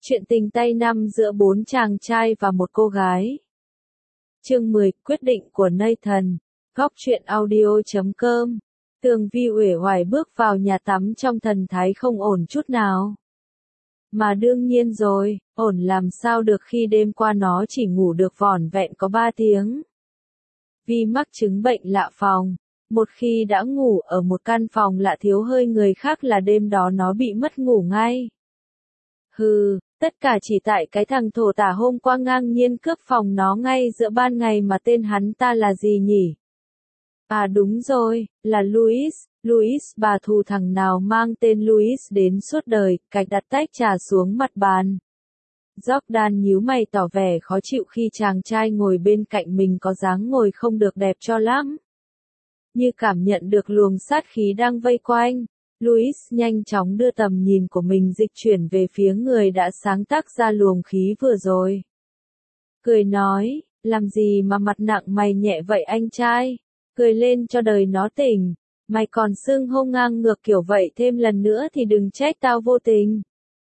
Chuyện tình tay năm giữa bốn chàng trai và một cô gái. Chương 10, quyết định của Nathan. Góc truyện audio.com. Tường Vi uể oải bước vào nhà tắm trong thần thái không ổn chút nào. Mà đương nhiên rồi, ổn làm sao được khi đêm qua nó chỉ ngủ được vỏn vẹn có 3 tiếng. Vi mắc chứng bệnh lạ phòng. Một khi đã ngủ ở một căn phòng lạ thiếu hơi người khác là đêm đó nó bị mất ngủ ngay. Hừ, tất cả chỉ tại cái thằng thổ tả hôm qua ngang nhiên cướp phòng nó ngay giữa ban ngày mà tên hắn ta là gì nhỉ? À đúng rồi, là Louis. Louis, bà thù thằng nào mang tên Louis đến suốt đời, cạch đặt tách trà xuống mặt bàn. Jordan nhíu mày tỏ vẻ khó chịu khi chàng trai ngồi bên cạnh mình có dáng ngồi không được đẹp cho lắm. Như cảm nhận được luồng sát khí đang vây quanh, Louis nhanh chóng đưa tầm nhìn của mình dịch chuyển về phía người đã sáng tác ra luồng khí vừa rồi. Cười nói, làm gì mà mặt nặng mày nhẹ vậy anh trai? Cười lên cho đời nó tỉnh. Mày còn xưng hô ngang ngược kiểu vậy thêm lần nữa thì đừng trách tao vô tình.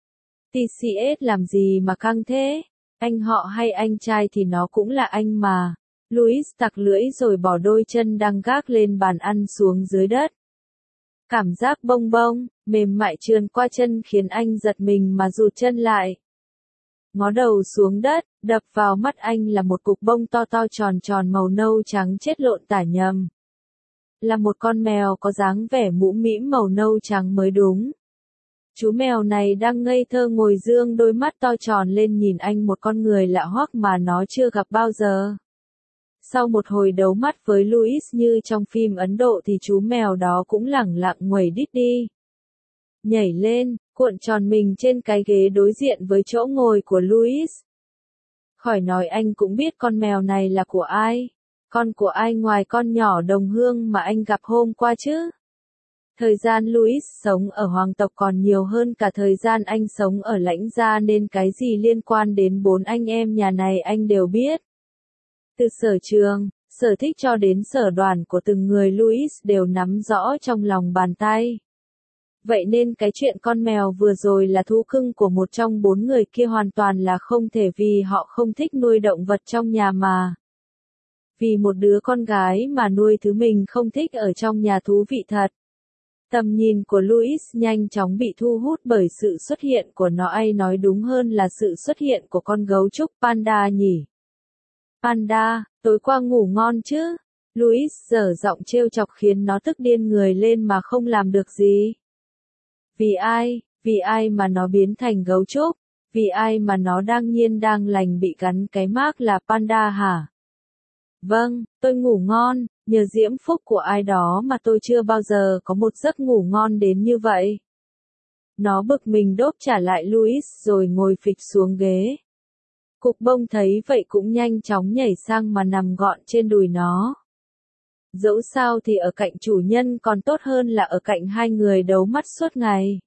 TCS làm gì mà căng thế? Anh họ hay anh trai thì nó cũng là anh mà. Louis tặc lưỡi rồi bỏ đôi chân đang gác lên bàn ăn xuống dưới đất. Cảm giác bông bông, mềm mại trườn qua chân khiến anh giật mình mà rụt chân lại. Ngó đầu xuống đất, đập vào mắt anh là một cục bông to to tròn tròn màu nâu trắng chết lộn tả nhầm. Là một con mèo có dáng vẻ mũm mĩm màu nâu trắng mới đúng. Chú mèo này đang ngây thơ ngồi dương đôi mắt to tròn lên nhìn anh một con người lạ hoắc mà nó chưa gặp bao giờ. Sau một hồi đấu mắt với Louis như trong phim Ấn Độ thì chú mèo đó cũng lẳng lặng nguẩy đít đi. Nhảy lên, cuộn tròn mình trên cái ghế đối diện với chỗ ngồi của Louis. Khỏi nói anh cũng biết con mèo này là của ai. Con của ai ngoài con nhỏ đồng hương mà anh gặp hôm qua chứ? Thời gian Louis sống ở hoàng tộc còn nhiều hơn cả thời gian anh sống ở lãnh gia nên cái gì liên quan đến bốn anh em nhà này anh đều biết. Từ sở trường, sở thích cho đến sở đoàn của từng người Louis đều nắm rõ trong lòng bàn tay. Vậy nên cái chuyện con mèo vừa rồi là thú cưng của một trong bốn người kia hoàn toàn là không thể vì họ không thích nuôi động vật trong nhà mà. Vì một đứa con gái mà nuôi thứ mình không thích ở trong nhà thú vị thật. Tầm nhìn của Louis nhanh chóng bị thu hút bởi sự xuất hiện của nó, ai nói đúng hơn là sự xuất hiện của con gấu trúc Panda nhỉ. Panda, tối qua ngủ ngon chứ? Louis giở giọng trêu chọc khiến nó tức điên người lên mà không làm được gì. Vì ai mà nó biến thành gấu trúc? Vì ai mà nó đang lành bị gắn cái mác là Panda hả? Vâng, tôi ngủ ngon, nhờ diễm phúc của ai đó mà tôi chưa bao giờ có một giấc ngủ ngon đến như vậy. Nó bực mình đốp trả lại Louis rồi ngồi phịch xuống ghế. Cục bông thấy vậy cũng nhanh chóng nhảy sang mà nằm gọn trên đùi nó. Dẫu sao thì ở cạnh chủ nhân còn tốt hơn là ở cạnh hai người đấu mắt suốt ngày.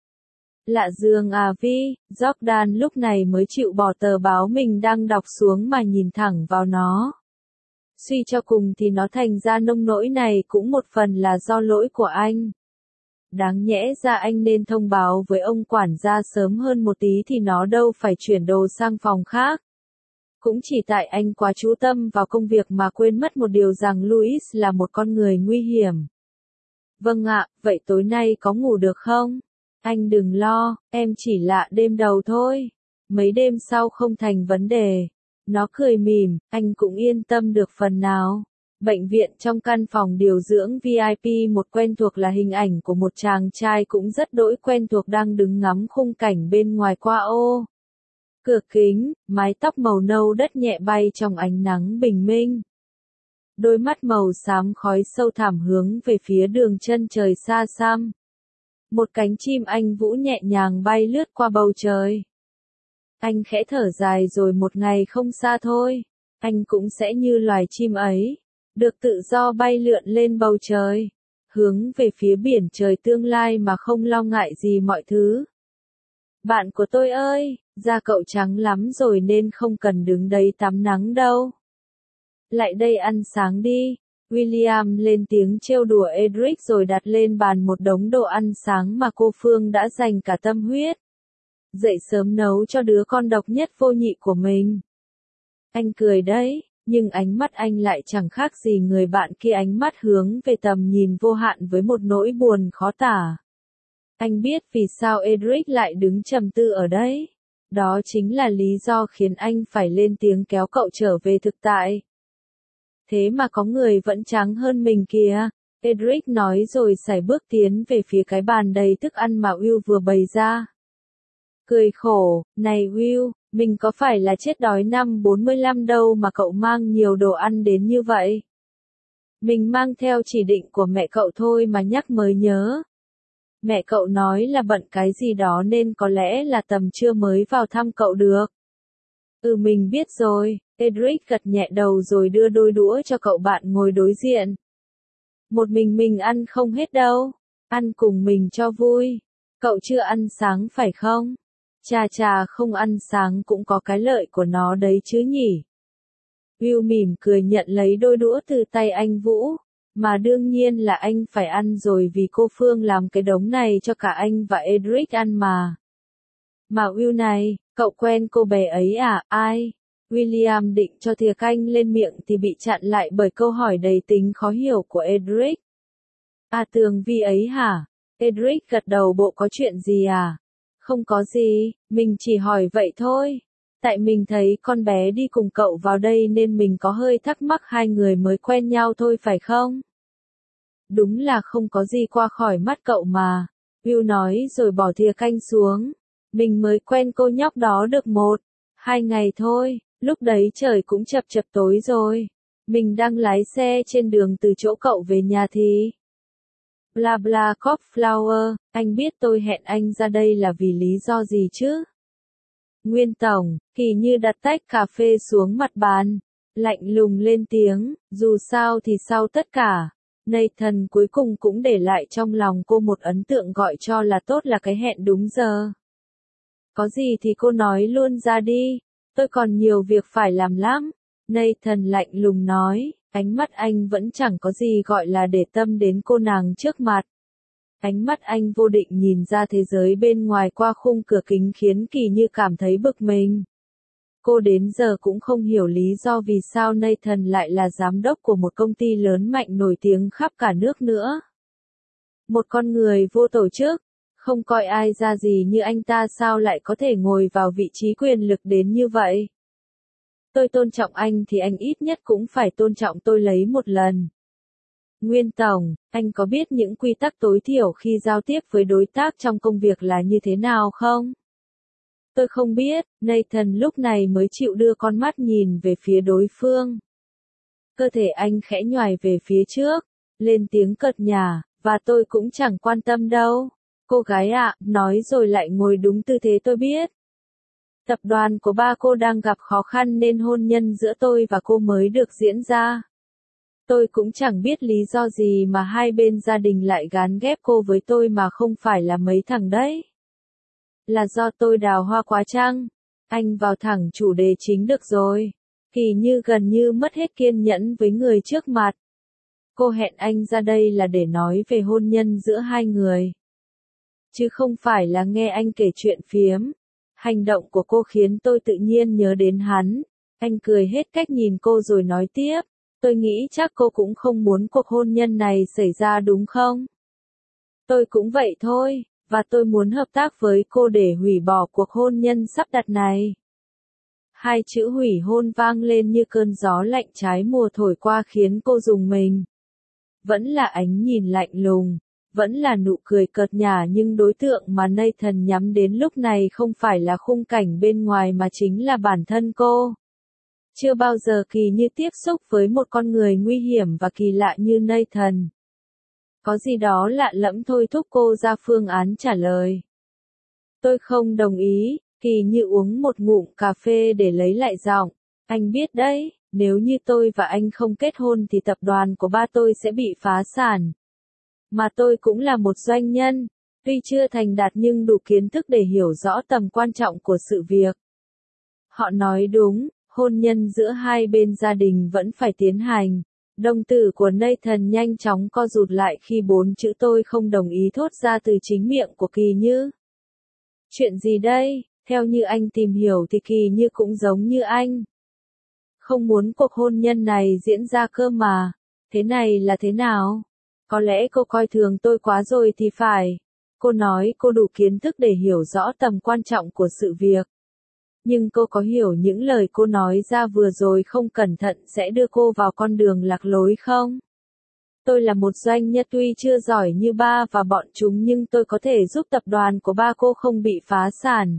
Lạ giường à Vi, Jordan lúc này mới chịu bỏ tờ báo mình đang đọc xuống mà nhìn thẳng vào nó. Suy cho cùng thì nó thành ra nông nỗi này cũng một phần là do lỗi của anh. Đáng nhẽ ra anh nên thông báo với ông quản gia sớm hơn một tí thì nó đâu phải chuyển đồ sang phòng khác. Cũng chỉ tại anh quá chú tâm vào công việc mà quên mất một điều rằng Louis là một con người nguy hiểm. Vâng ạ, vậy tối nay có ngủ được không? Anh đừng lo, em chỉ lạ đêm đầu thôi. Mấy đêm sau không thành vấn đề. Nó cười mỉm, anh cũng yên tâm được phần nào. Bệnh viện trong căn phòng điều dưỡng VIP một quen thuộc là hình ảnh của một chàng trai cũng rất đỗi quen thuộc đang đứng ngắm khung cảnh bên ngoài qua ô. Cửa kính, mái tóc màu nâu đất nhẹ bay trong ánh nắng bình minh. Đôi mắt màu xám khói sâu thẳm hướng về phía đường chân trời xa xăm. Một cánh chim anh vũ nhẹ nhàng bay lướt qua bầu trời. Anh khẽ thở dài rồi một ngày không xa thôi, anh cũng sẽ như loài chim ấy, được tự do bay lượn lên bầu trời, hướng về phía biển trời tương lai mà không lo ngại gì mọi thứ. Bạn của tôi ơi, da cậu trắng lắm rồi nên không cần đứng đấy tắm nắng đâu. Lại đây ăn sáng đi. William lên tiếng trêu đùa Edric rồi đặt lên bàn một đống đồ ăn sáng mà cô Phương đã dành cả tâm huyết. dậy sớm nấu cho đứa con độc nhất vô nhị của mình. Anh cười đấy, nhưng ánh mắt anh lại chẳng khác gì người bạn kia, ánh mắt hướng về tầm nhìn vô hạn với một nỗi buồn khó tả. Anh biết vì sao Edric lại đứng trầm tư ở đấy. Đó chính là lý do khiến anh phải lên tiếng kéo cậu trở về thực tại. Thế mà có người vẫn trắng hơn mình kìa, Edric nói rồi sải bước tiến về phía cái bàn đầy thức ăn mà Will vừa bày ra. Cười khổ, này Will, mình có phải là chết đói năm 45 đâu mà cậu mang nhiều đồ ăn đến như vậy. Mình mang theo chỉ định của mẹ cậu thôi mà nhắc mới nhớ. Mẹ cậu nói là bận cái gì đó nên có lẽ là tầm trưa mới vào thăm cậu được. Mình biết rồi, Edric gật nhẹ đầu rồi đưa đôi đũa cho cậu bạn ngồi đối diện. Một mình ăn không hết đâu, ăn cùng mình cho vui. Cậu chưa ăn sáng phải không? Chà không ăn sáng cũng có cái lợi của nó đấy chứ nhỉ. Will mỉm cười nhận lấy đôi đũa từ tay anh Vũ. Mà đương nhiên là anh phải ăn rồi vì cô Phương làm cái đống này cho cả anh và Edric ăn mà. Mà Will này, cậu quen cô bé ấy à, ai? William định cho thìa canh lên miệng thì bị chặn lại bởi câu hỏi đầy tính khó hiểu của Edric. À Tường Vi ấy hả? Edric gật đầu, bộ có chuyện gì à? Không có gì, mình chỉ hỏi vậy thôi. Tại mình thấy con bé đi cùng cậu vào đây nên mình có hơi thắc mắc hai người mới quen nhau thôi phải không? Đúng là không có gì qua khỏi mắt cậu mà. Will nói rồi bỏ thìa canh xuống. Mình mới quen cô nhóc đó được 1-2 ngày thôi, lúc đấy trời cũng chập chập tối rồi. Mình đang lái xe trên đường từ chỗ cậu về nhà thì... Bla bla Cornflower, anh biết tôi hẹn anh ra đây là vì lý do gì chứ? Nguyên Tổng, Kỳ Như đặt tách cà phê xuống mặt bàn, lạnh lùng lên tiếng, dù sao thì sau tất cả, Nathan cuối cùng cũng để lại trong lòng cô một ấn tượng gọi cho là tốt là cái hẹn đúng giờ. Có gì thì cô nói luôn ra đi, tôi còn nhiều việc phải làm lắm. Nathan lạnh lùng nói, ánh mắt anh vẫn chẳng có gì gọi là để tâm đến cô nàng trước mặt. Ánh mắt anh vô định nhìn ra thế giới bên ngoài qua khung cửa kính khiến Kỳ Như cảm thấy bực mình. Cô đến giờ cũng không hiểu lý do vì sao Nathan lại là giám đốc của một công ty lớn mạnh nổi tiếng khắp cả nước nữa. Một con người vô tổ chức, không coi ai ra gì như anh ta sao lại có thể ngồi vào vị trí quyền lực đến như vậy. Tôi tôn trọng anh thì anh ít nhất cũng phải tôn trọng tôi lấy một lần. Nguyên Tổng, anh có biết những quy tắc tối thiểu khi giao tiếp với đối tác trong công việc là như thế nào không? Tôi không biết, Nathan lúc này mới chịu đưa con mắt nhìn về phía đối phương. Cơ thể anh khẽ nhoài về phía trước, lên tiếng cợt nhả, và tôi cũng chẳng quan tâm đâu. Cô gái ạ, nói rồi lại ngồi đúng tư thế tôi biết. Tập đoàn của ba cô đang gặp khó khăn nên hôn nhân giữa tôi và cô mới được diễn ra. Tôi cũng chẳng biết lý do gì mà hai bên gia đình lại gán ghép cô với tôi mà không phải là mấy thằng đấy. Là do tôi đào hoa quá chăng? Anh vào thẳng chủ đề chính được rồi. Kỳ Như gần như mất hết kiên nhẫn với người trước mặt. Cô hẹn anh ra đây là để nói về hôn nhân giữa hai người. Chứ không phải là nghe anh kể chuyện phiếm. Hành động của cô khiến tôi tự nhiên nhớ đến hắn. Anh cười hết cách nhìn cô rồi nói tiếp. Tôi nghĩ chắc cô cũng không muốn cuộc hôn nhân này xảy ra đúng không? Tôi cũng vậy thôi, và tôi muốn hợp tác với cô để hủy bỏ cuộc hôn nhân sắp đặt này. Hai chữ hủy hôn vang lên như cơn gió lạnh trái mùa thổi qua khiến cô rùng mình. Vẫn là ánh nhìn lạnh lùng, vẫn là nụ cười cợt nhả nhưng đối tượng mà Nathan nhắm đến lúc này không phải là khung cảnh bên ngoài mà chính là bản thân cô. Chưa bao giờ Kỳ Như tiếp xúc với một con người nguy hiểm và kỳ lạ như Nathan. Có gì đó lạ lẫm thôi thúc cô ra phương án trả lời. Tôi không đồng ý, Kỳ Như uống một ngụm cà phê để lấy lại giọng. Anh biết đấy, nếu như tôi và anh không kết hôn thì tập đoàn của ba tôi sẽ bị phá sản. Mà tôi cũng là một doanh nhân, tuy chưa thành đạt nhưng đủ kiến thức để hiểu rõ tầm quan trọng của sự việc. Họ nói đúng. Hôn nhân giữa hai bên gia đình vẫn phải tiến hành. Đồng tử của Nathan nhanh chóng co rụt lại khi 4 chữ tôi không đồng ý thốt ra từ chính miệng của Kỳ Như. Chuyện gì đây? Theo như anh tìm hiểu thì Kỳ Như cũng giống như anh. Không muốn cuộc hôn nhân này diễn ra cơ mà. Thế này là thế nào? Có lẽ cô coi thường tôi quá rồi thì phải. Cô nói cô đủ kiến thức để hiểu rõ tầm quan trọng của sự việc. Nhưng cô có hiểu những lời cô nói ra vừa rồi không cẩn thận sẽ đưa cô vào con đường lạc lối không? Tôi là một doanh nhân tuy chưa giỏi như ba và bọn chúng nhưng tôi có thể giúp tập đoàn của ba cô không bị phá sản.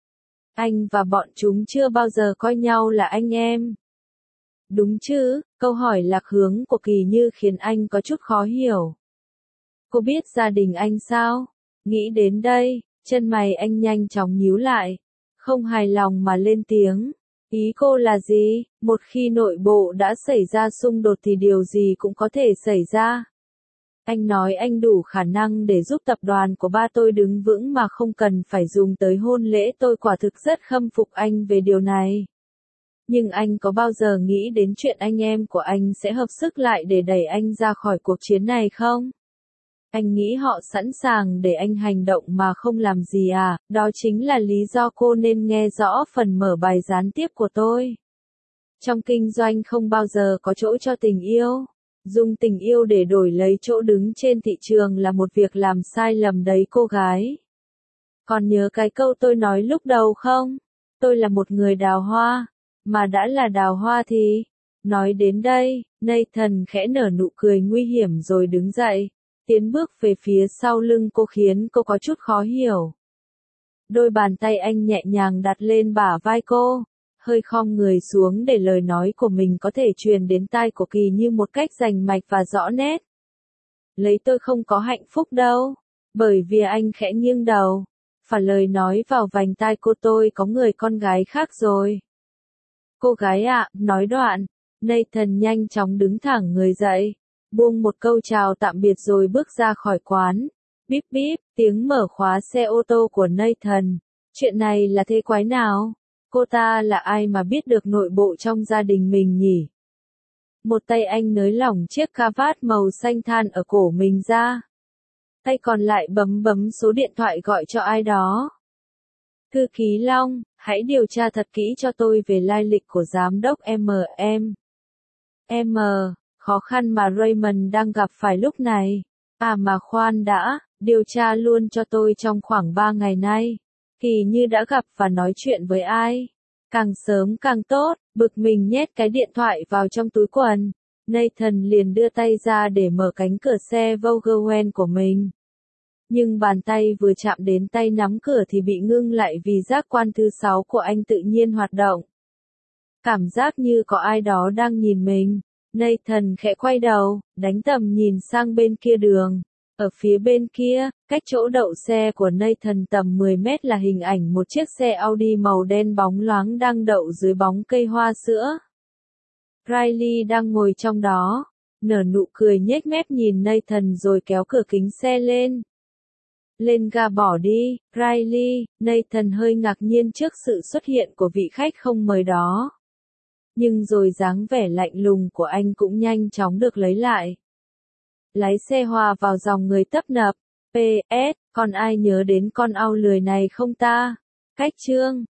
Anh và bọn chúng chưa bao giờ coi nhau là anh em. Đúng chứ, câu hỏi lạc hướng của Kỳ Như khiến anh có chút khó hiểu. Cô biết gia đình anh sao? Nghĩ đến đây, chân mày anh nhanh chóng nhíu lại. Không hài lòng mà lên tiếng. Ý cô là gì? Một khi nội bộ đã xảy ra xung đột thì điều gì cũng có thể xảy ra. Anh nói anh đủ khả năng để giúp tập đoàn của ba tôi đứng vững mà không cần phải dùng tới hôn lễ, tôi quả thực rất khâm phục anh về điều này. Nhưng anh có bao giờ nghĩ đến chuyện anh em của anh sẽ hợp sức lại để đẩy anh ra khỏi cuộc chiến này không? Anh nghĩ họ sẵn sàng để anh hành động mà không làm gì à? Đó chính là lý do cô nên nghe rõ phần mở bài gián tiếp của tôi. Trong kinh doanh không bao giờ có chỗ cho tình yêu. Dùng tình yêu để đổi lấy chỗ đứng trên thị trường là một việc làm sai lầm đấy cô gái. Còn nhớ cái câu tôi nói lúc đầu không? Tôi là một người đào hoa. Mà đã là đào hoa thì... Nói đến đây, Nathan khẽ nở nụ cười nguy hiểm rồi đứng dậy. Tiến bước về phía sau lưng cô khiến cô có chút khó hiểu. Đôi bàn tay anh nhẹ nhàng đặt lên bả vai cô, hơi khom người xuống để lời nói của mình có thể truyền đến tai của Kỳ Như một cách rành mạch và rõ nét. Lấy tôi không có hạnh phúc đâu, bởi vì anh khẽ nghiêng đầu, phả lời nói vào vành tai cô, tôi có người con gái khác rồi. Cô gái ạ, nói đoạn, Nathan nhanh chóng đứng thẳng người dậy. Buông một câu chào tạm biệt rồi bước ra khỏi quán. Bíp bíp, tiếng mở khóa xe ô tô của Nathan. Chuyện này là thế quái nào? Cô ta là ai mà biết được nội bộ trong gia đình mình nhỉ? Một tay anh nới lỏng chiếc cà vạt màu xanh than ở cổ mình ra. Tay còn lại bấm bấm số điện thoại gọi cho ai đó. Thư ký Long, hãy điều tra thật kỹ cho tôi về lai lịch của giám đốc M. Khó khăn mà Raymond đang gặp phải lúc này. À mà khoan đã, điều tra luôn cho tôi trong khoảng 3 ngày nay. Kỳ Như đã gặp và nói chuyện với ai? Càng sớm càng tốt, bực mình nhét cái điện thoại vào trong túi quần. Nathan liền đưa tay ra để mở cánh cửa xe Volkswagen của mình. Nhưng bàn tay vừa chạm đến tay nắm cửa thì bị ngưng lại vì giác quan thứ 6 của anh tự nhiên hoạt động. Cảm giác như có ai đó đang nhìn mình. Nathan khẽ quay đầu, đánh tầm nhìn sang bên kia đường. Ở phía bên kia, cách chỗ đậu xe của Nathan tầm 10 mét là hình ảnh một chiếc xe Audi màu đen bóng loáng đang đậu dưới bóng cây hoa sữa. Riley đang ngồi trong đó, nở nụ cười nhếch mép nhìn Nathan rồi kéo cửa kính xe lên. Lên ga bỏ đi, Riley. Nathan hơi ngạc nhiên trước sự xuất hiện của vị khách không mời đó. Nhưng rồi dáng vẻ lạnh lùng của anh cũng nhanh chóng được lấy lại. Lái xe hòa vào dòng người tấp nập. PS, còn ai nhớ đến con ao lười này không ta? Cách chương